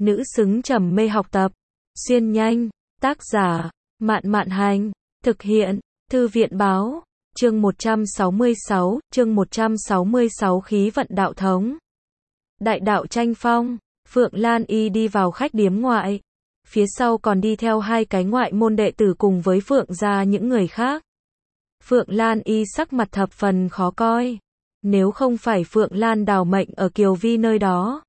nữ xứng trầm mê học tập. Xuyên nhanh, tác giả, Mạn Mạn Hành, thực hiện, Thư viện Báo, chương 166, khí vận đạo thống. Đại đạo tranh phong, Phượng Lan Y đi vào khách điếm ngoại. Phía sau còn đi theo hai cái ngoại môn đệ tử cùng với Phượng gia những người khác. Phượng Lan Y sắc mặt thập phần khó coi. Nếu không phải Phượng Lan đào mệnh ở Kiều Vi nơi đó.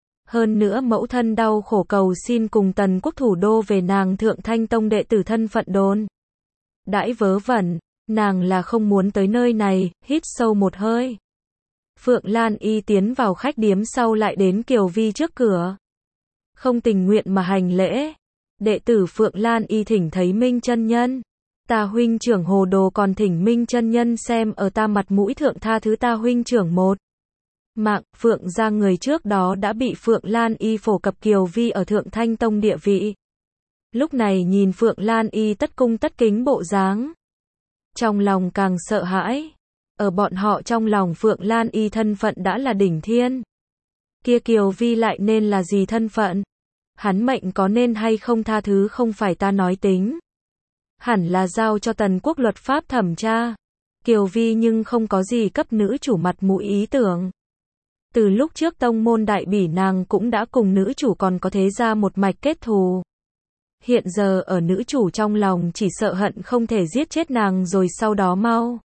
Hơn nữa mẫu thân đau khổ cầu xin cùng Tần Quốc thủ đô về nàng Thượng Thanh Tông đệ tử thân phận đồn. Đãi vớ vẩn, nàng là không muốn tới nơi này, hít sâu một hơi. Phượng Lan Y tiến vào khách điếm sau lại đến Kiều Vi trước cửa. Không tình nguyện mà hành lễ. Đệ tử Phượng Lan Y thỉnh thấy Minh chân nhân. Ta huynh trưởng hồ đồ còn thỉnh Minh chân nhân xem ở ta mặt mũi thượng tha thứ ta huynh trưởng một mạng. Phượng gia người trước đó đã bị Phượng Lan Y phổ cập Kiều Vi ở Thượng Thanh Tông địa vị. Lúc này nhìn Phượng Lan Y tất cung tất kính bộ dáng, trong lòng càng sợ hãi. Ở bọn họ trong lòng Phượng Lan Y thân phận đã là đỉnh thiên. Kia Kiều Vi lại nên là gì thân phận? Hắn mệnh có nên hay không tha thứ không phải ta nói tính. Hẳn là giao cho Tần Quốc luật pháp thẩm tra. Kiều Vi nhưng không có gì cấp nữ chủ mặt mũi ý tưởng. Từ lúc trước tông môn đại bỉ nàng cũng đã cùng nữ chủ còn có thế ra một mạch kết thù. Hiện giờ ở nữ chủ trong lòng chỉ sợ hận không thể giết chết nàng rồi sau đó mau.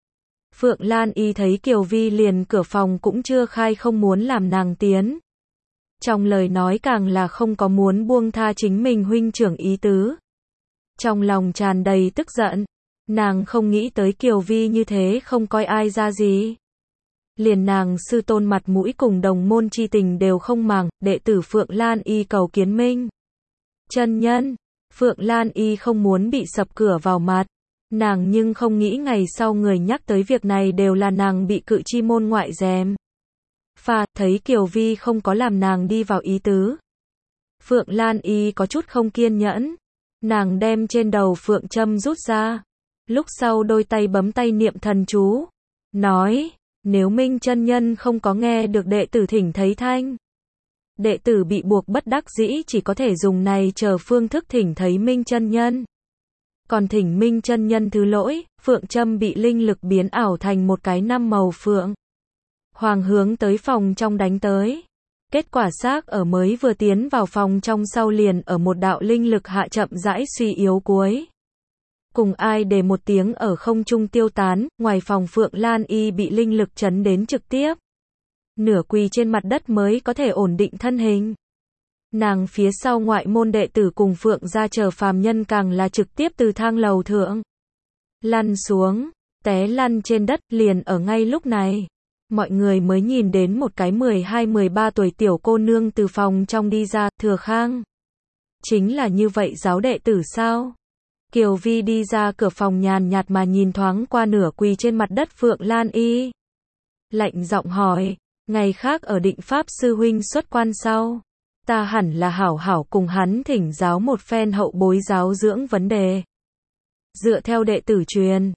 Phượng Lan Y thấy Kiều Vi liền cửa phòng cũng chưa khai không muốn làm nàng tiến. Trong lời nói càng là không có muốn buông tha chính mình huynh trưởng ý tứ. Trong lòng tràn đầy tức giận, nàng không nghĩ tới Kiều Vi như thế không coi ai ra gì. Liền nàng sư tôn mặt mũi cùng đồng môn chi tình đều không màng, đệ tử Phượng Lan Y cầu kiến Minh chân nhân. Phượng Lan Y không muốn bị sập cửa vào mặt. Nàng nhưng không nghĩ ngày sau người nhắc tới việc này đều là nàng bị cự chi môn ngoại rèm pha, thấy Kiều Vi không có làm nàng đi vào ý tứ. Phượng Lan Y có chút không kiên nhẫn. Nàng đem trên đầu phượng châm rút ra. Lúc sau đôi tay bấm tay niệm thần chú. Nói, nếu Minh chân nhân không có nghe được đệ tử thỉnh thấy thanh. Đệ tử bị buộc bất đắc dĩ chỉ có thể dùng này chờ phương thức thỉnh thấy Minh chân nhân. Còn thỉnh Minh chân nhân thứ lỗi, phượng châm bị linh lực biến ảo thành một cái năm màu phượng. Hoàng hướng tới phòng trong đánh tới. Kết quả xác ở mới vừa tiến vào phòng trong sau liền ở một đạo linh lực hạ chậm rãi suy yếu cuối. Cùng ai để một tiếng ở không trung tiêu tán, ngoài phòng Phượng Lan Y bị linh lực chấn đến trực tiếp. Nửa quỳ trên mặt đất mới có thể ổn định thân hình. Nàng phía sau ngoại môn đệ tử cùng Phượng gia chờ phàm nhân càng là trực tiếp từ thang lầu thượng lăn xuống, té lăn trên đất. Liền ở ngay lúc này, mọi người mới nhìn đến một cái 12-13 tuổi tiểu cô nương từ phòng trong đi ra. Thừa Khang, chính là như vậy giáo đệ tử sao? Kiều Vi đi ra cửa phòng nhàn nhạt mà nhìn thoáng qua nửa quỳ trên mặt đất Phượng Lan Y. Lạnh giọng hỏi, ngày khác ở Định Pháp sư huynh xuất quan sau, ta hẳn là hảo hảo cùng hắn thỉnh giáo một phen hậu bối giáo dưỡng vấn đề. Dựa theo đệ tử truyền,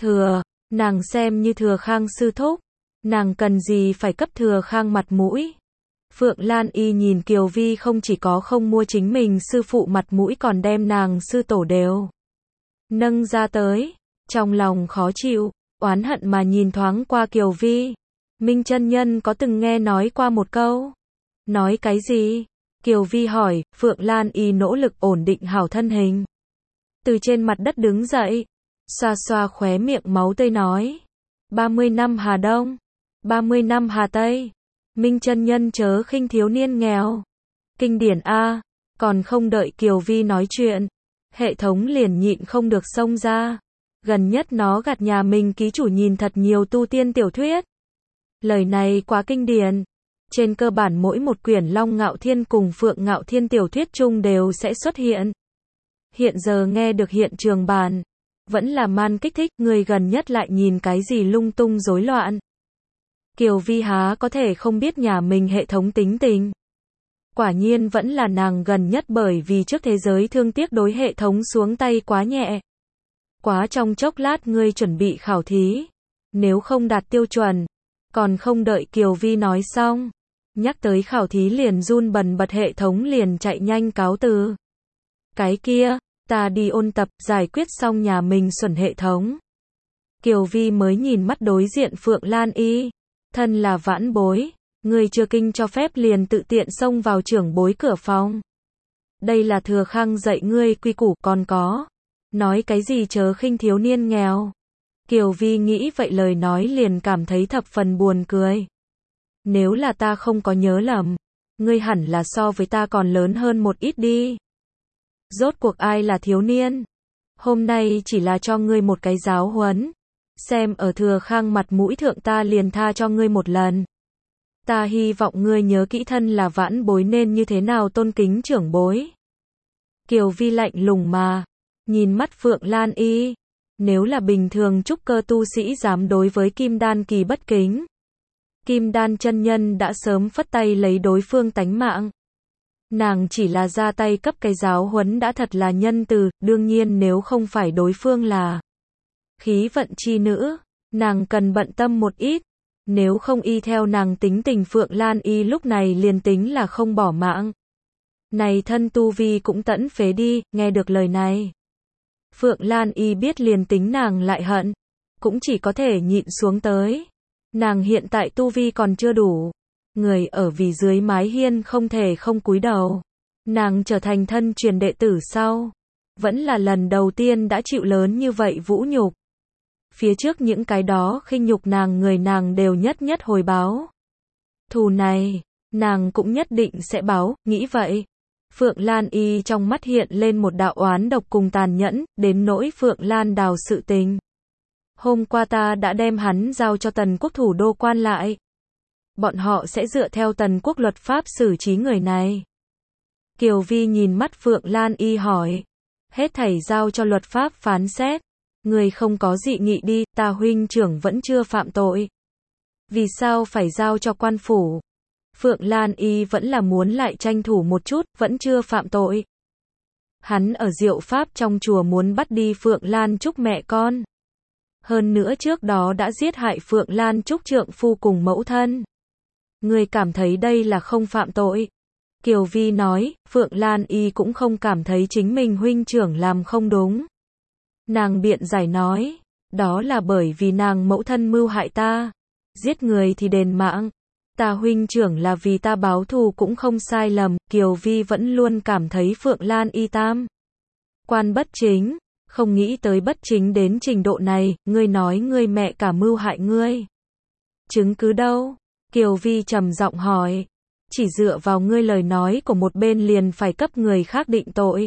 nàng xem như Thừa Khang sư thúc, nàng cần gì phải cấp Thừa Khang mặt mũi. Phượng Lan Y nhìn Kiều Vi không chỉ có không mua chính mình sư phụ mặt mũi còn đem nàng sư tổ đều nâng ra tới, trong lòng khó chịu, oán hận mà nhìn thoáng qua Kiều Vi. Minh chân nhân có từng nghe nói qua một câu. Nói cái gì? Kiều Vi hỏi. Phượng Lan Y nỗ lực ổn định hảo thân hình. Từ trên mặt đất đứng dậy, xoa xoa khóe miệng máu tươi nói. 30 năm Hà Đông, 30 năm Hà Tây. Minh chân nhân chớ khinh thiếu niên nghèo. Kinh điển A. Còn không đợi Kiều Vi nói chuyện, hệ thống liền nhịn không được xông ra. Gần nhất nó gạt nhà mình ký chủ nhìn thật nhiều tu tiên tiểu thuyết. Lời này quá kinh điển. Trên cơ bản mỗi một quyển Long Ngạo Thiên cùng Phượng Ngạo Thiên tiểu thuyết chung đều sẽ xuất hiện. Hiện giờ nghe được hiện trường bản, vẫn là man kích thích, người gần nhất lại nhìn cái gì lung tung rối loạn. Kiều Vi há có thể không biết nhà mình hệ thống tính tình. Quả nhiên vẫn là nàng gần nhất bởi vì trước thế giới thương tiếc đối hệ thống xuống tay quá nhẹ. Quá trong chốc lát ngươi chuẩn bị khảo thí. Nếu không đạt tiêu chuẩn, còn không đợi Kiều Vi nói xong, Nhắc tới khảo thí liền run bần bật, hệ thống liền chạy nhanh cáo từ. Cái kia, ta đi ôn tập, giải quyết xong nhà mình xuẩn hệ thống. Kiều Vi mới nhìn mắt đối diện Phượng Lan Y. Thân là vãn bối, người chưa kinh cho phép liền tự tiện xông vào trưởng bối cửa phòng. Đây là thừa khang dạy ngươi quy củ, còn có. Nói cái gì chớ khinh thiếu niên nghèo. Kiều Vi nghĩ vậy lời nói liền cảm thấy thập phần buồn cười. Nếu là ta không có nhớ lầm, ngươi hẳn là so với ta còn lớn hơn một ít đi. Rốt cuộc ai là thiếu niên? Hôm nay chỉ là cho ngươi một cái giáo huấn. Xem ở thừa khang mặt mũi thượng ta liền tha cho ngươi một lần. Ta hy vọng ngươi nhớ kỹ, thân là vãn bối nên như thế nào tôn kính trưởng bối. Kiều Vi lạnh lùng mà nhìn mắt Phượng Lan Y. Nếu là bình thường trúc cơ tu sĩ dám đối với kim đan kỳ bất kính, kim đan chân nhân đã sớm phất tay lấy đối phương tánh mạng. Nàng chỉ là ra tay cấp cái giáo huấn đã thật là nhân từ, đương nhiên nếu không phải đối phương là khí vận chi nữ, nàng cần bận tâm một ít. Nếu không y theo nàng tính tình, Phượng Lan Y lúc này liền tính là không bỏ mạng, này thân tu vi cũng tẫn phế đi. Nghe được lời này, Phượng Lan Y biết liền tính nàng lại hận, cũng chỉ có thể nhịn xuống tới. Nàng hiện tại tu vi còn chưa đủ, người ở vì dưới mái hiên không thể không cúi đầu. Nàng trở thành thân truyền đệ tử sau, vẫn là lần đầu tiên đã chịu lớn như vậy vũ nhục. Phía trước những cái đó khinh nhục nàng người, nàng đều nhất nhất hồi báo. Thù này, nàng cũng nhất định sẽ báo, nghĩ vậy. Phượng Lan Y trong mắt hiện lên một đạo oán độc cùng tàn nhẫn, đến nỗi Phượng Lan Đào sự tình. Hôm qua ta đã đem hắn giao cho Tần quốc thủ đô quan lại. Bọn họ sẽ dựa theo Tần quốc luật pháp xử trí người này. Kiều Vi nhìn mắt Phượng Lan Y hỏi. Hết thảy giao cho luật pháp phán xét. Người không có dị nghị đi, ta huynh trưởng vẫn chưa phạm tội. Vì sao phải giao cho quan phủ? Phượng Lan Y vẫn là muốn lại tranh thủ một chút, vẫn chưa phạm tội. Hắn ở Diệu Pháp trong chùa muốn bắt đi Phượng Lan Trúc mẹ con. Hơn nữa trước đó đã giết hại Phượng Lan Trúc trượng phu cùng mẫu thân. Người cảm thấy đây là không phạm tội? Kiều Vi nói, Phượng Lan Y cũng không cảm thấy chính mình huynh trưởng làm không đúng. Nàng biện giải nói, đó là bởi vì nàng mẫu thân mưu hại ta. Giết người thì đền mạng. Ta huynh trưởng là vì ta báo thù cũng không sai lầm. Kiều Vi vẫn luôn cảm thấy Phượng Lan Y tam quan bất chính, không nghĩ tới bất chính đến trình độ này. Ngươi nói ngươi mẹ cả mưu hại ngươi, chứng cứ đâu? Kiều Vi trầm giọng hỏi. Chỉ dựa vào ngươi lời nói của một bên liền phải cấp người khác định tội.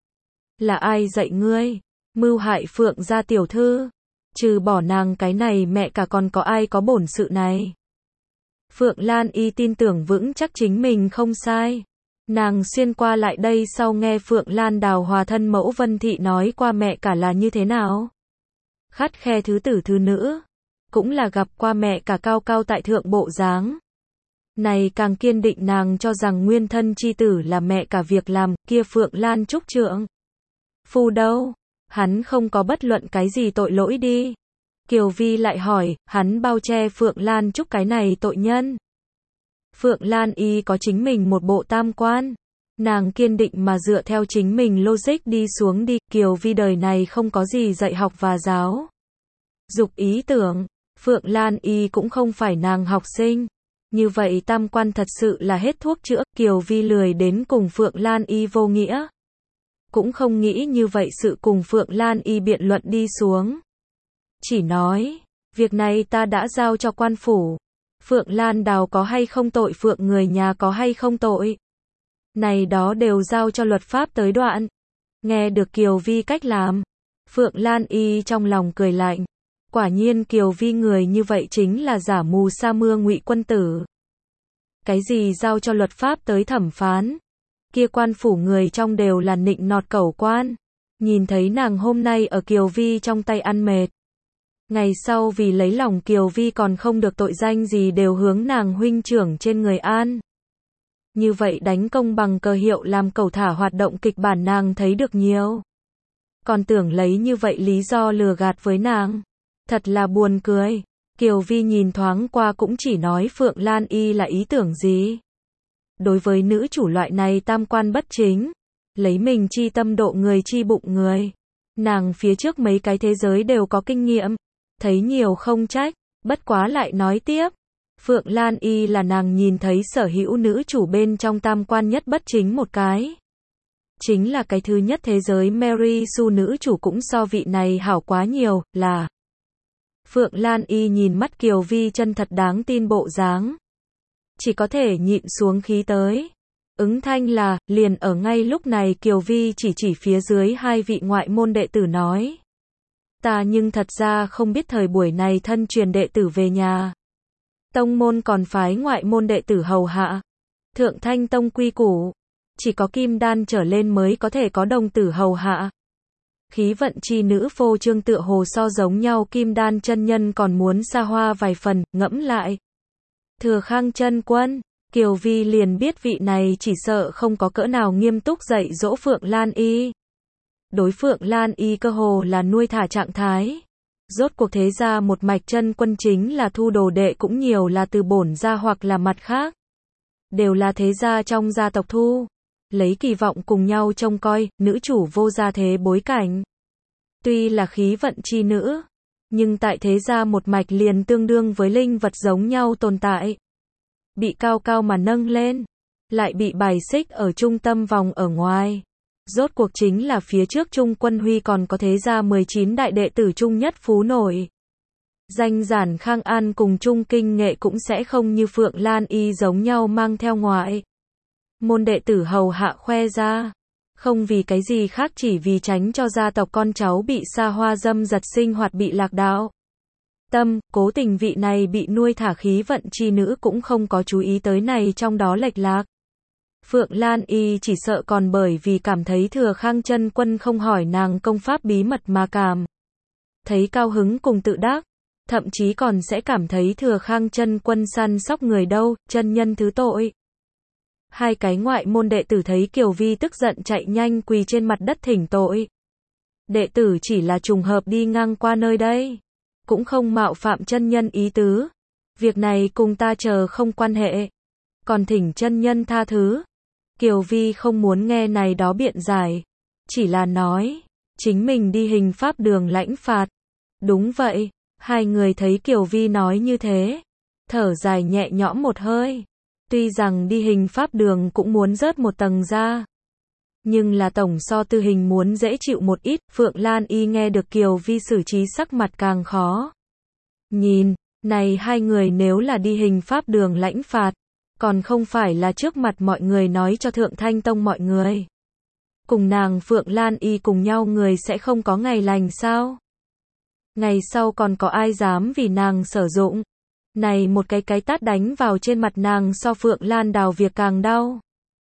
Là ai dạy ngươi mưu hại Phượng gia tiểu thư? Trừ bỏ nàng cái này mẹ cả còn có ai có bổn sự này? Phượng Lan Y tin tưởng vững chắc chính mình không sai. Nàng xuyên qua lại đây sau nghe Phượng Lan Đào hòa thân mẫu Vân Thị nói qua mẹ cả là như thế nào. Khắt khe thứ tử thứ nữ, cũng là gặp qua mẹ cả cao cao tại thượng bộ dáng. Này càng kiên định nàng cho rằng nguyên thân chi tử là mẹ cả việc làm. Kia Phượng Lan Trúc trượng phu đâu? Hắn không có bất luận cái gì tội lỗi đi. Kiều Vi lại hỏi, hắn bao che Phượng Lan Trúc cái này tội nhân. Phượng Lan Y có chính mình một bộ tam quan. Nàng kiên định mà dựa theo chính mình logic đi xuống đi. Kiều Vi đời này không có gì dạy học và giáo dục ý tưởng. Phượng Lan Y cũng không phải nàng học sinh. Như vậy tam quan thật sự là hết thuốc chữa. Kiều Vi lười đến cùng Phượng Lan Y vô nghĩa. Cũng không nghĩ như vậy sự cùng Phượng Lan Y biện luận đi xuống. Chỉ nói, việc này ta đã giao cho quan phủ. Phượng Lan Đào có hay không tội, Phượng người nhà có hay không tội, này đó đều giao cho luật pháp tới đoạn. Nghe được Kiều Vi cách làm, Phượng Lan Y trong lòng cười lạnh. Quả nhiên Kiều Vi người như vậy chính là giả mù sa mưa ngụy quân tử. Cái gì giao cho luật pháp tới thẩm phán? Kia quan phủ người trong đều là nịnh nọt cẩu quan. Nhìn thấy nàng hôm nay ở Kiều Vi trong tay ăn mệt. Ngày sau vì lấy lòng Kiều Vi còn không được tội danh gì đều hướng nàng huynh trưởng trên người an. Như vậy đánh công bằng cờ hiệu làm cẩu thả hoạt động kịch bản nàng thấy được nhiều. Còn tưởng lấy như vậy lý do lừa gạt với nàng. Thật là buồn cười. Kiều Vi nhìn thoáng qua cũng chỉ nói Phượng Lan Y là ý tưởng gì. Đối với nữ chủ loại này tam quan bất chính, lấy mình chi tâm độ người chi bụng người. Nàng phía trước mấy cái thế giới đều có kinh nghiệm, thấy nhiều không trách, bất quá lại nói tiếp. Phượng Lan Y là nàng nhìn thấy sở hữu nữ chủ bên trong tam quan nhất bất chính một cái. Chính là cái thứ nhất thế giới Mary Sue nữ chủ cũng so vị này hảo quá nhiều, là. Phượng Lan Y nhìn mắt Kiều Vi chân thật đáng tin bộ dáng. Chỉ có thể nhịn xuống khí tới. Ứng thanh là, liền ở ngay lúc này Kiều Vi chỉ phía dưới hai vị ngoại môn đệ tử nói. Ta nhưng thật ra không biết thời buổi này thân truyền đệ tử về nhà. Tông môn còn phái ngoại môn đệ tử hầu hạ. Thượng Thanh Tông quy củ. Chỉ có kim đan trở lên mới có thể có đồng tử hầu hạ. Khí vận chi nữ phô trương tựa hồ so giống nhau kim đan chân nhân còn muốn xa hoa vài phần, ngẫm lại. Thừa Khang chân quân, Kiều Vi liền biết vị này chỉ sợ không có cỡ nào nghiêm túc dạy dỗ Phượng Lan Y. Đối Phượng Lan Y cơ hồ là nuôi thả trạng thái. Rốt cuộc thế gia một mạch chân quân chính là thu đồ đệ cũng nhiều là từ bổn gia hoặc là mặt khác. Đều là thế gia trong gia tộc thu. Lấy kỳ vọng cùng nhau trông coi, nữ chủ vô gia thế bối cảnh. Tuy là khí vận chi nữ, nhưng tại thế gia một mạch liền tương đương với linh vật giống nhau tồn tại. Bị cao cao mà nâng lên, lại bị bài xích ở trung tâm vòng ở ngoài. Rốt cuộc chính là phía trước Trung Quân Huy còn có thế gia 19 đại đệ tử trung nhất phú nổi. Danh giản Khang An cùng Trung Kinh Nghệ cũng sẽ không như Phượng Lan Y giống nhau mang theo ngoại môn đệ tử hầu hạ khoe ra. Không vì cái gì khác chỉ vì tránh cho gia tộc con cháu bị xa hoa dâm dật sinh hoạt bị lạc đạo. Tâm, cố tình vị này bị nuôi thả khí vận chi nữ cũng không có chú ý tới này trong đó lệch lạc. Phượng Lan Y chỉ sợ còn bởi vì cảm thấy Thừa Khang chân quân không hỏi nàng công pháp bí mật mà cảm thấy cao hứng cùng tự đắc, thậm chí còn sẽ cảm thấy Thừa Khang chân quân săn sóc người đâu, chân nhân thứ tội. Hai cái ngoại môn đệ tử thấy Kiều Vi tức giận chạy nhanh quỳ trên mặt đất thỉnh tội. Đệ tử chỉ là trùng hợp đi ngang qua nơi đây, cũng không mạo phạm chân nhân ý tứ. Việc này cùng ta chờ không quan hệ. Còn thỉnh chân nhân tha thứ. Kiều Vi không muốn nghe này đó biện giải, chỉ là nói, chính mình đi hình pháp đường lãnh phạt. Đúng vậy, hai người thấy Kiều Vi nói như thế, thở dài nhẹ nhõm một hơi. Tuy rằng đi hình pháp đường cũng muốn rớt một tầng ra, nhưng là tổng so tư hình muốn dễ chịu một ít. Phượng Lan Y nghe được Kiều Vi xử trí sắc mặt càng khó nhìn, này hai người nếu là đi hình pháp đường lãnh phạt, còn không phải là trước mặt mọi người nói cho Thượng Thanh Tông mọi người. Cùng nàng Phượng Lan Y cùng nhau người sẽ không có ngày lành sao? Ngày sau còn có ai dám vì nàng sử dụng? Này một cái tát đánh vào trên mặt nàng so Phượng Lan Đào việc càng đau.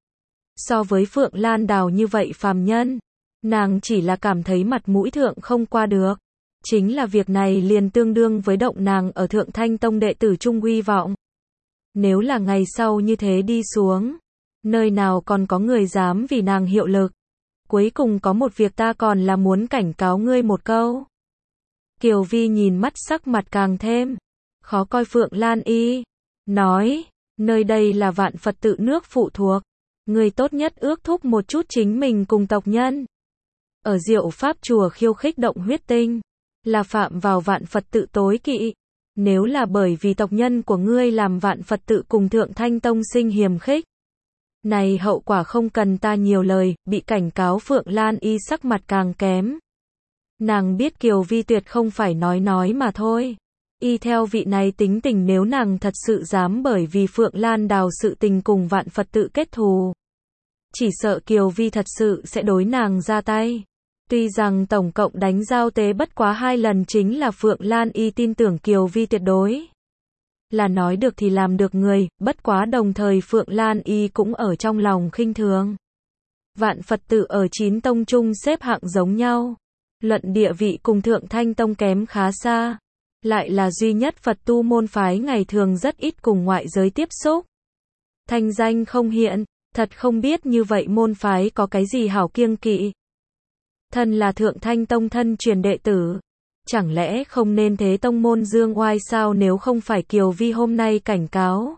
So với Phượng Lan Đào như vậy phàm nhân, nàng chỉ là cảm thấy mặt mũi thượng không qua được. Chính là việc này liền tương đương với động nàng ở Thượng Thanh Tông đệ tử trung uy vọng. Nếu là ngày sau như thế đi xuống, nơi nào còn có người dám vì nàng hiệu lực. Cuối cùng có một việc ta còn là muốn cảnh cáo ngươi một câu. Kiều Vi nhìn mắt sắc mặt càng thêm khó coi Phượng Lan Y, nói, nơi đây là Vạn Phật tự nước phụ thuộc, ngươi tốt nhất ước thúc một chút chính mình cùng tộc nhân. Ở Diệu Pháp chùa khiêu khích động huyết tinh, là phạm vào Vạn Phật tự tối kỵ. Nếu là bởi vì tộc nhân của ngươi làm Vạn Phật tự cùng Thượng Thanh Tông sinh hiềm khích, này hậu quả không cần ta nhiều lời. Bị cảnh cáo Phượng Lan Y sắc mặt càng kém. Nàng biết Kiều Vi tuyệt không phải nói mà thôi. Y theo vị này tính tình, nếu nàng thật sự dám bởi vì Phượng Lan Đào sự tình cùng Vạn Phật tự kết thù, chỉ sợ Kiều Vi thật sự sẽ đối nàng ra tay. Tuy rằng tổng cộng đánh giao tế bất quá 2 lần, chính là Phượng Lan Y tin tưởng Kiều Vi tuyệt đối là nói được thì làm được người, bất quá đồng thời Phượng Lan Y cũng ở trong lòng khinh thường. Vạn Phật tự ở 9 tông chung xếp hạng giống nhau, luận địa vị cùng Thượng Thanh Tông kém khá xa, lại là duy nhất Phật tu môn phái ngày thường rất ít cùng ngoại giới tiếp xúc. Thanh danh không hiện, thật không biết như vậy môn phái có cái gì hảo kiêng kỵ. Thân là Thượng Thanh Tông thân truyền đệ tử, Chẳng lẽ không nên thế tông môn dương oai sao nếu không phải Kiều Vi hôm nay cảnh cáo.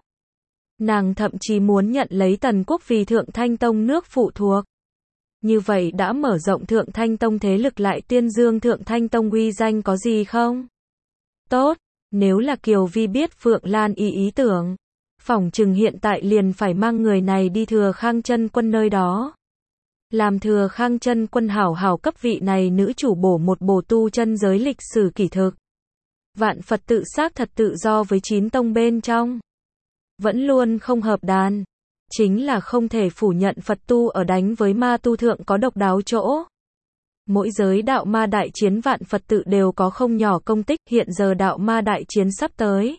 Nàng thậm chí muốn nhận lấy Tần Quốc vì Thượng Thanh Tông nước phụ thuộc. Như vậy đã mở rộng Thượng Thanh Tông thế lực lại tuyên dương Thượng Thanh Tông uy danh có gì không? Tốt, nếu là Kiều Vi biết Phượng Lan Y ý tưởng, phỏng chừng hiện tại liền phải mang người này đi Thừa Khang Chân Quân nơi đó. Làm Thừa Khang Chân Quân hảo hảo cấp vị này nữ chủ bổ một bổ tu chân giới lịch sử kỷ thực. Vạn Phật tự xác thật tự do với 9 tông bên trong. Vẫn luôn không hợp đàn. Chính là không thể phủ nhận Phật tu ở đánh với ma tu thượng có độc đáo chỗ. Mỗi giới đạo ma đại chiến Vạn Phật tự đều có không nhỏ công tích, hiện giờ đạo ma đại chiến sắp tới.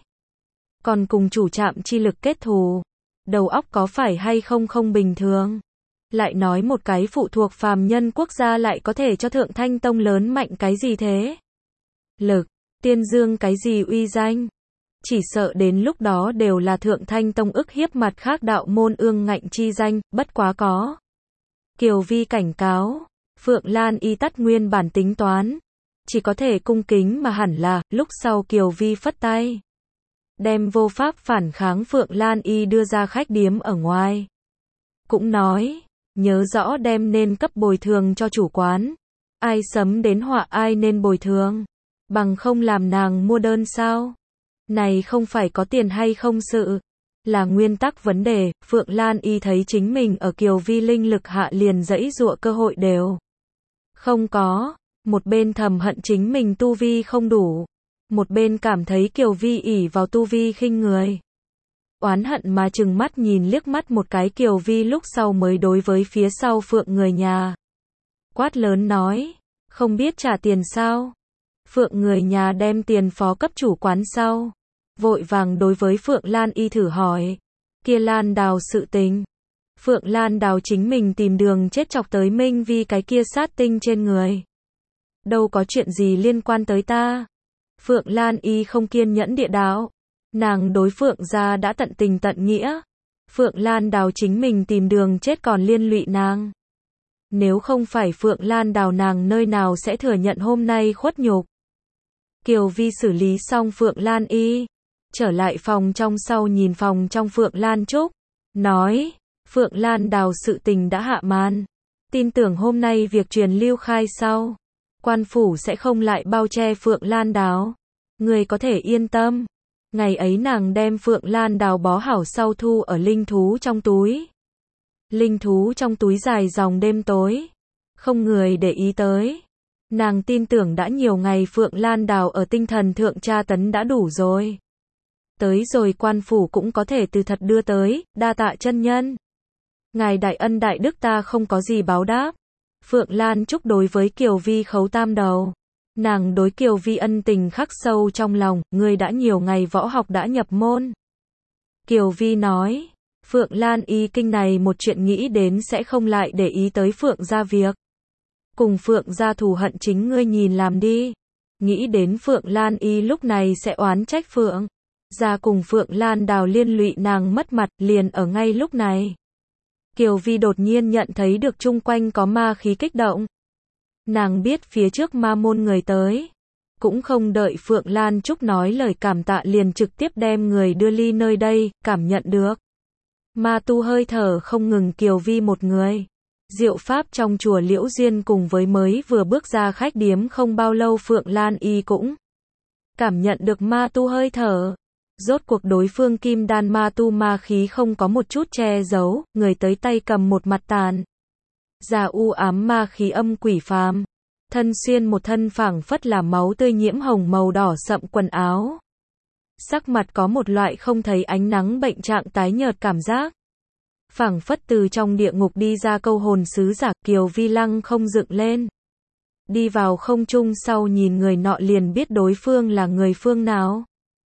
Còn cùng chủ trạm chi lực kết thù. Đầu óc có phải hay không không bình thường. Lại nói một cái phụ thuộc phàm nhân quốc gia lại có thể cho Thượng Thanh Tông lớn mạnh cái gì thế? Lực, tiên dương cái gì uy danh? Chỉ sợ đến lúc đó đều là Thượng Thanh Tông ức hiếp mặt khác đạo môn ương ngạnh chi danh, bất quá có. Kiều Vi cảnh cáo, Phượng Lan Y tắt nguyên bản tính toán. Chỉ có thể cung kính mà hẳn là, lúc sau Kiều Vi phất tay. Đem vô pháp phản kháng Phượng Lan Y đưa ra khách điếm ở ngoài. Cũng nói, nhớ rõ đem nên cấp bồi thường cho chủ quán. Ai sấm đến họa ai nên bồi thường. Bằng không làm nàng mua đơn sao? Này không phải có tiền hay không sự. Là nguyên tắc vấn đề, Phượng Lan Y thấy chính mình ở Kiều Vi linh lực hạ liền dãy dụa cơ hội đều. Không có, một bên thầm hận chính mình tu vi không đủ. Một bên cảm thấy Kiều Vi ỷ vào tu vi khinh người. Oán hận mà chừng mắt nhìn liếc mắt một cái Kiều Vi lúc sau mới đối với phía sau Phượng người nhà. Quát lớn nói, không biết trả tiền sao? Phượng người nhà đem tiền phó cấp chủ quán sau. Vội vàng đối với Phượng Lan Y thử hỏi. Kia Lan Đào sự tình. Phượng Lan Đào chính mình tìm đường chết chọc tới Minh Vi cái kia sát tinh trên người. Đâu có chuyện gì liên quan tới ta. Phượng Lan Y không kiên nhẫn địa đạo. Nàng đối Phượng gia đã tận tình tận nghĩa. Phượng Lan Đào chính mình tìm đường chết còn liên lụy nàng. Nếu không phải Phượng Lan Đào nàng nơi nào sẽ thừa nhận hôm nay khuất nhục. Kiều Vi xử lý xong Phượng Lan Y. Trở lại phòng trong sau nhìn phòng trong Phượng Lan Trúc. Nói, Phượng Lan Đào sự tình đã hạ màn. Tin tưởng hôm nay việc truyền lưu khai sau. Quan phủ sẽ không lại bao che Phượng Lan Đào. Người có thể yên tâm. Ngày ấy nàng đem Phượng Lan Đào bó hảo sau thu ở linh thú trong túi. Linh thú trong túi dài dòng đêm tối. Không người để ý tới. Nàng tin tưởng đã nhiều ngày Phượng Lan Đào ở tinh thần thượng tra tấn đã đủ rồi. Tới rồi quan phủ cũng có thể từ thật đưa tới, đa tạ chân nhân. Ngài đại ân đại đức ta không có gì báo đáp. Phượng Lan Trúc đối với Kiều Vi khấu tam đầu. Nàng đối Kiều Vi ân tình khắc sâu trong lòng, người đã nhiều ngày võ học đã nhập môn. Kiều Vi nói, Phượng Lan Y kinh này một chuyện nghĩ đến sẽ không lại để ý tới Phượng gia việc. Cùng Phượng gia thù hận chính ngươi nhìn làm đi. Nghĩ đến Phượng Lan Y lúc này sẽ oán trách Phượng gia cùng Phượng Lan Đào liên lụy nàng mất mặt liền ở ngay lúc này. Kiều Vi đột nhiên nhận thấy được chung quanh có ma khí kích động. Nàng biết phía trước ma môn người tới. Cũng không đợi Phượng Lan Trúc nói lời cảm tạ liền trực tiếp đem người đưa ly nơi đây, cảm nhận được. Ma tu hơi thở không ngừng Kiều Vi một người. Diệu pháp trong chùa Liễu Duyên cùng với mới vừa bước ra khách điếm không bao lâu Phượng Lan Y cũng cảm nhận được ma tu hơi thở. Rốt cuộc đối phương kim đan ma tu ma khí không có một chút che giấu, người tới tay cầm một mặt tàn. Già u ám ma khí âm quỷ phàm. Thân xuyên một thân phảng phất là máu tươi nhiễm hồng màu đỏ sậm quần áo. Sắc mặt có một loại không thấy ánh nắng bệnh trạng tái nhợt cảm giác. Phảng phất từ trong địa ngục đi ra câu hồn sứ giả. Kiều Vi lăng không dựng lên. Đi vào không trung sau nhìn người nọ liền biết đối phương là người phương nào.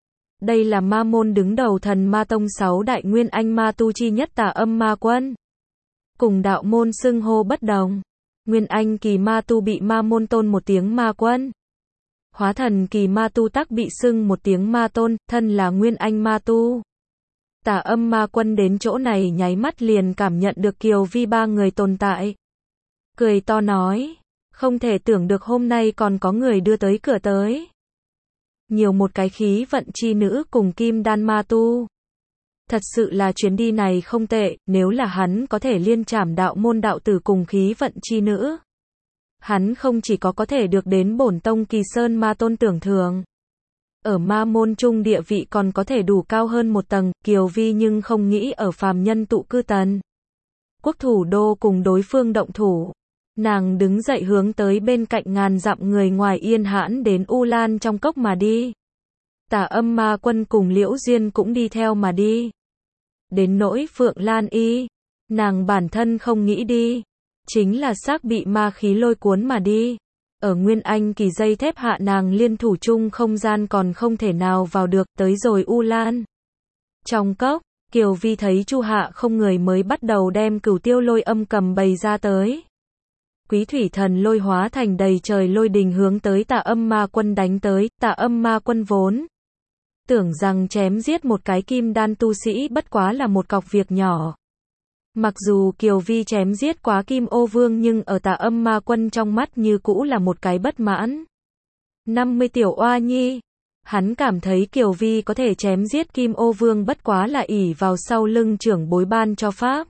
Đây là ma môn đứng đầu thần ma tông 6 đại nguyên anh ma tu chi nhất Tà Âm Ma Quân. Cùng đạo môn xưng hô bất đồng. Nguyên anh kỳ ma tu bị ma môn tôn một tiếng ma quân. Hóa thần kỳ ma tu tắc bị xưng một tiếng ma tôn, thân là nguyên anh ma tu. Tà Âm Ma Quân đến chỗ này nháy mắt liền cảm nhận được Kiều Vi ba người tồn tại. Cười to nói, Không thể tưởng được hôm nay còn có người đưa tới cửa tới. Nhiều một cái khí vận chi nữ cùng kim đan ma tu. Thật sự là chuyến đi này không tệ, nếu là hắn có thể liên trảm đạo môn đạo tử cùng khí vận chi nữ. Hắn không chỉ có thể được đến bổn tông Kỳ Sơn ma tôn tưởng thưởng. Ở ma môn trung địa vị còn có thể đủ cao hơn một tầng, Kiều Vi nhưng không nghĩ ở phàm nhân tụ cư Tần Quốc thủ đô cùng đối phương động thủ. Nàng đứng dậy hướng tới bên cạnh ngàn dặm người ngoài Yên Hãn đến U Lan trong cốc mà đi. Tà Âm Ma Quân cùng Liễu Duyên cũng đi theo mà đi. Đến nỗi Phượng Lan Y, nàng bản thân không nghĩ đi, chính là xác bị ma khí lôi cuốn mà đi. Ở Nguyên Anh kỳ dây thép hạ nàng liên thủ chung không gian còn không thể nào vào được, tới rồi U Lan. Trong cốc, Kiều Vi thấy Chu hạ không người mới bắt đầu đem Cửu Tiêu Lôi Âm cầm bày ra tới. Quý thủy thần lôi hóa thành đầy trời lôi đình hướng tới Tà Âm Ma Quân đánh tới. Tà Âm Ma Quân vốn tưởng rằng chém giết một cái kim đan tu sĩ bất quá là một cọc việc nhỏ. Mặc dù Kiều Vi chém giết quá Kim Ô Vương nhưng ở Tà Âm Ma Quân trong mắt như cũ là một cái bất mãn. 50 tiểu oa nhi. Hắn cảm thấy Kiều Vi có thể chém giết Kim Ô Vương bất quá là ỷ vào sau lưng trưởng bối ban cho pháp.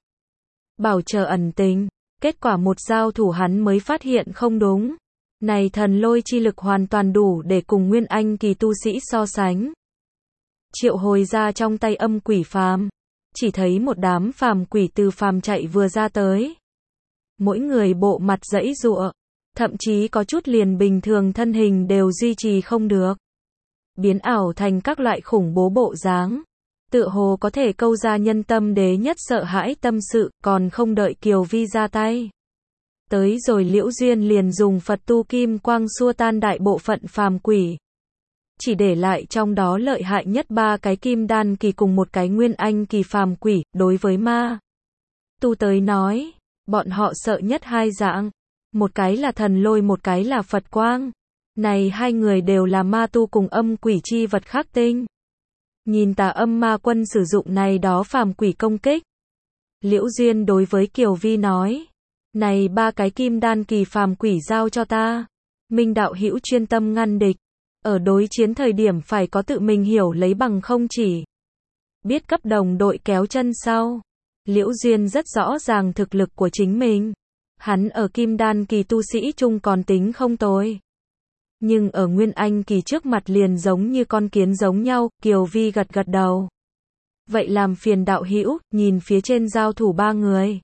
Bảo chờ ẩn tình. Kết quả một giao thủ hắn mới phát hiện không đúng. Này thần lôi chi lực hoàn toàn đủ để cùng Nguyên Anh kỳ tu sĩ so sánh. Triệu hồi ra trong tay âm quỷ phàm. Chỉ thấy một đám phàm quỷ từ phàm chạy vừa ra tới. Mỗi người bộ mặt giãy giụa. Thậm chí có chút liền bình thường thân hình đều duy trì không được. Biến ảo thành các loại khủng bố bộ dáng. Tựa hồ có thể câu ra nhân tâm đế nhất sợ hãi tâm sự, còn không đợi Kiều Vi ra tay. Tới rồi Liễu Duyên liền dùng Phật tu kim quang xua tan đại bộ phận phàm quỷ. Chỉ để lại trong đó lợi hại nhất 3 cái kim đan kỳ cùng một cái nguyên anh kỳ phàm quỷ, đối với ma tu tới nói, bọn họ sợ nhất 2 dạng. Một cái là thần lôi, một cái là Phật quang. Này 2 người đều là ma tu cùng âm quỷ chi vật khắc tinh. Nhìn Tà Âm Ma Quân sử dụng này đó phàm quỷ công kích. Liễu Duyên đối với Kiều Vi nói. Này 3 cái kim đan kỳ phàm quỷ giao cho ta. Minh đạo hữu chuyên tâm ngăn địch. Ở đối chiến thời điểm phải có tự mình hiểu lấy bằng không chỉ. Biết cấp đồng đội kéo chân sau. Liễu Duyên rất rõ ràng thực lực của chính mình. Hắn ở kim đan kỳ tu sĩ chung còn tính không tồi. Nhưng ở Nguyên Anh kỳ trước mặt liền giống như con kiến giống nhau. Kiều Vi gật gật đầu. Vậy làm phiền đạo hữu, nhìn phía trên giao thủ 3 người.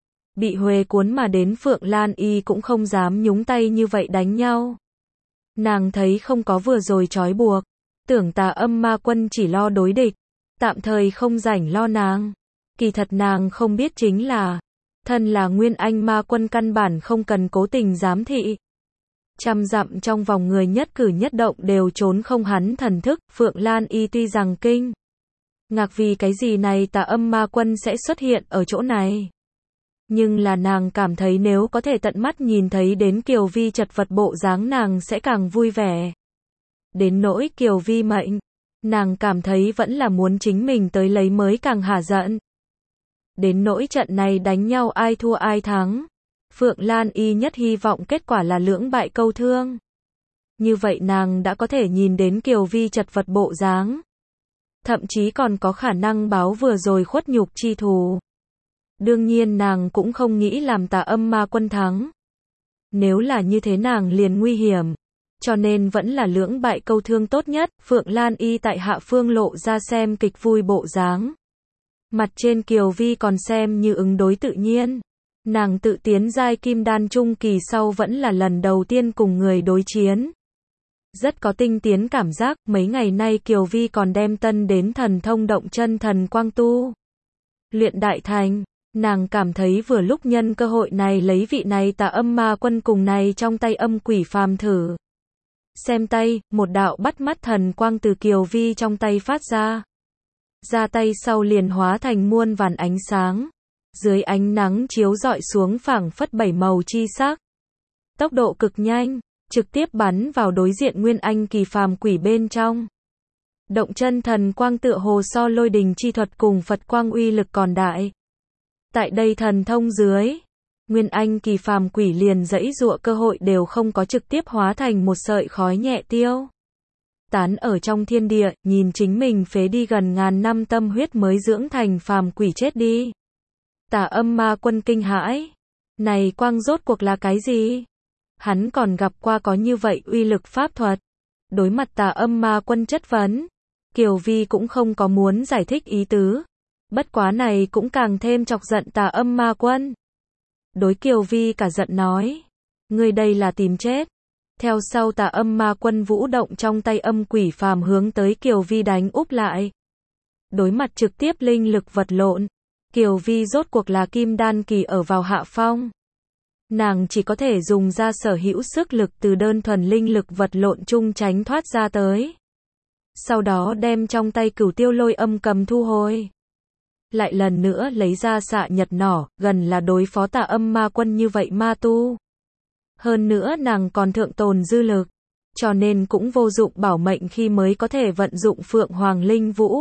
Bị huề cuốn mà đến Phượng Lan Y cũng không dám nhúng tay như vậy đánh nhau. Nàng thấy không có vừa rồi trói buộc. Tưởng Tà Âm Ma Quân chỉ lo đối địch. Tạm thời không rảnh lo nàng. Kỳ thật nàng không biết chính là. Thân là Nguyên Anh Ma Quân căn bản không cần cố tình giám thị. Trăm dặm trong vòng người nhất cử nhất động đều trốn không hắn thần thức. Phượng Lan Y tuy rằng kinh ngạc vì cái gì này Tà Âm Ma Quân sẽ xuất hiện ở chỗ này. Nhưng là nàng cảm thấy nếu có thể tận mắt nhìn thấy đến Kiều Vi chật vật bộ dáng nàng sẽ càng vui vẻ. Đến nỗi Kiều Vi mệnh, nàng cảm thấy vẫn là muốn chính mình tới lấy mới càng hả giận. Đến nỗi trận này đánh nhau ai thua ai thắng. Phượng Lan Y nhất hy vọng kết quả là lưỡng bại câu thương. Như vậy nàng đã có thể nhìn đến Kiều Vi chật vật bộ dáng. Thậm chí còn có khả năng báo vừa rồi khuất nhục chi thù. Đương nhiên nàng cũng không nghĩ làm Tà Âm Ma Quân thắng. Nếu là như thế nàng liền nguy hiểm. Cho nên vẫn là lưỡng bại câu thương tốt nhất. Phượng Lan Y tại hạ phương lộ ra xem kịch vui bộ dáng. Mặt trên Kiều Vi còn xem như ứng đối tự nhiên. Nàng tự tiến giai kim đan trung kỳ sau vẫn là lần đầu tiên cùng người đối chiến. Rất có tinh tiến cảm giác. Mấy ngày nay Kiều Vi còn đem tân đến thần thông động chân thần quang tu luyện đại thành. Nàng cảm thấy vừa lúc nhân cơ hội này lấy vị này Tà Âm Ma Quân cùng này trong tay âm quỷ phàm thử. Xem tay, một đạo bắt mắt thần quang từ Kiều Vi trong tay phát ra. Ra tay sau liền hóa thành muôn vàn ánh sáng. Dưới ánh nắng chiếu rọi xuống phảng phất 7 màu chi sắc. Tốc độ cực nhanh, trực tiếp bắn vào đối diện Nguyên Anh kỳ phàm quỷ bên trong. Động chân thần quang tựa hồ so lôi đình chi thuật cùng Phật quang uy lực còn đại. Tại đây thần thông dưới, Nguyên Anh kỳ phàm quỷ liền giãy giụa cơ hội đều không có, trực tiếp hóa thành một sợi khói nhẹ tiêu tán ở trong thiên địa, nhìn chính mình phế đi gần ngàn năm tâm huyết mới dưỡng thành phàm quỷ chết đi. Tà Âm Ma Quân kinh hãi. Này quang rốt cuộc là cái gì? Hắn còn gặp qua có như vậy uy lực pháp thuật. Đối mặt Tà Âm Ma Quân chất vấn, Kiều Vi cũng không có muốn giải thích ý tứ. Bất quá này cũng càng thêm chọc giận Tà Âm Ma Quân. Đối Kiều Vi cả giận nói, ngươi đây là tìm chết. Theo sau Tà Âm Ma Quân vũ động trong tay âm quỷ phàm hướng tới Kiều Vi đánh úp lại. Đối mặt trực tiếp linh lực vật lộn, Kiều Vi rốt cuộc là kim đan kỳ ở vào hạ phong. Nàng chỉ có thể dùng ra sở hữu sức lực từ đơn thuần linh lực vật lộn chung tránh thoát ra tới. Sau đó đem trong tay Cửu Tiêu Lôi Âm cầm thu hồi. Lại lần nữa lấy ra xạ nhật nỏ, gần là đối phó Tà Âm Ma Quân như vậy ma tu. Hơn nữa nàng còn thượng tồn dư lực, cho nên cũng vô dụng bảo mệnh khi mới có thể vận dụng Phượng Hoàng Linh Vũ.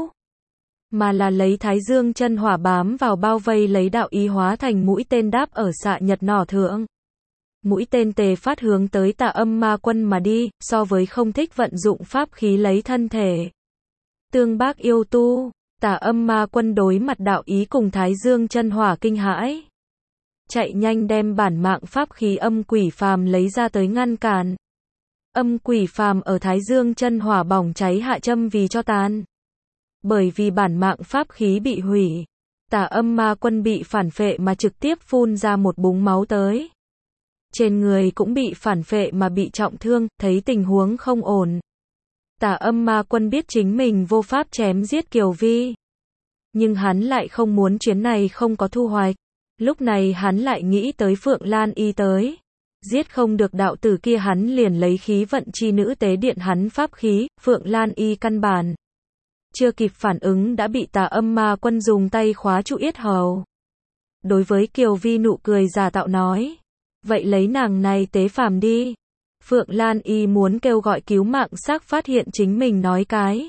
Mà là lấy Thái Dương chân hỏa bám vào bao vây lấy đạo ý hóa thành mũi tên đáp ở xạ nhật nỏ thượng. Mũi tên tề phát hướng tới Tà Âm Ma Quân mà đi, so với không thích vận dụng pháp khí lấy thân thể tương bác yêu tu, Tà Âm Ma Quân đối mặt đạo ý cùng Thái Dương chân hỏa kinh hãi. Chạy nhanh đem bản mạng pháp khí âm quỷ phàm lấy ra tới ngăn cản. Âm quỷ phàm ở Thái Dương chân hỏa bỏng cháy hạ châm vì cho tàn. Bởi vì bản mạng pháp khí bị hủy, Tà Âm Ma Quân bị phản phệ mà trực tiếp phun ra một búng máu tới. Trên người cũng bị phản phệ mà bị trọng thương, thấy tình huống không ổn. Tà Âm Ma Quân biết chính mình vô pháp chém giết Kiều Vi. Nhưng hắn lại không muốn chuyến này không có thu hoạch. Lúc này hắn lại nghĩ tới Phượng Lan Y tới. Giết không được đạo tử kia hắn liền lấy khí vận chi nữ tế điện hắn pháp khí, Phượng Lan Y căn bản chưa kịp phản ứng đã bị Tà Âm Ma Quân dùng tay khóa trụ yết hầu. Đối với Kiều Vi nụ cười giả tạo nói, vậy lấy nàng này tế phàm đi. Phượng Lan Y muốn kêu gọi cứu mạng xác phát hiện chính mình nói cái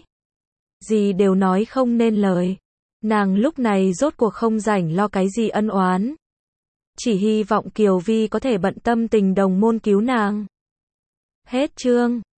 gì đều nói không nên lời. Nàng lúc này rốt cuộc không rảnh lo cái gì ân oán. Chỉ hy vọng Kiều Vi có thể bận tâm tình đồng môn cứu nàng. Hết chương.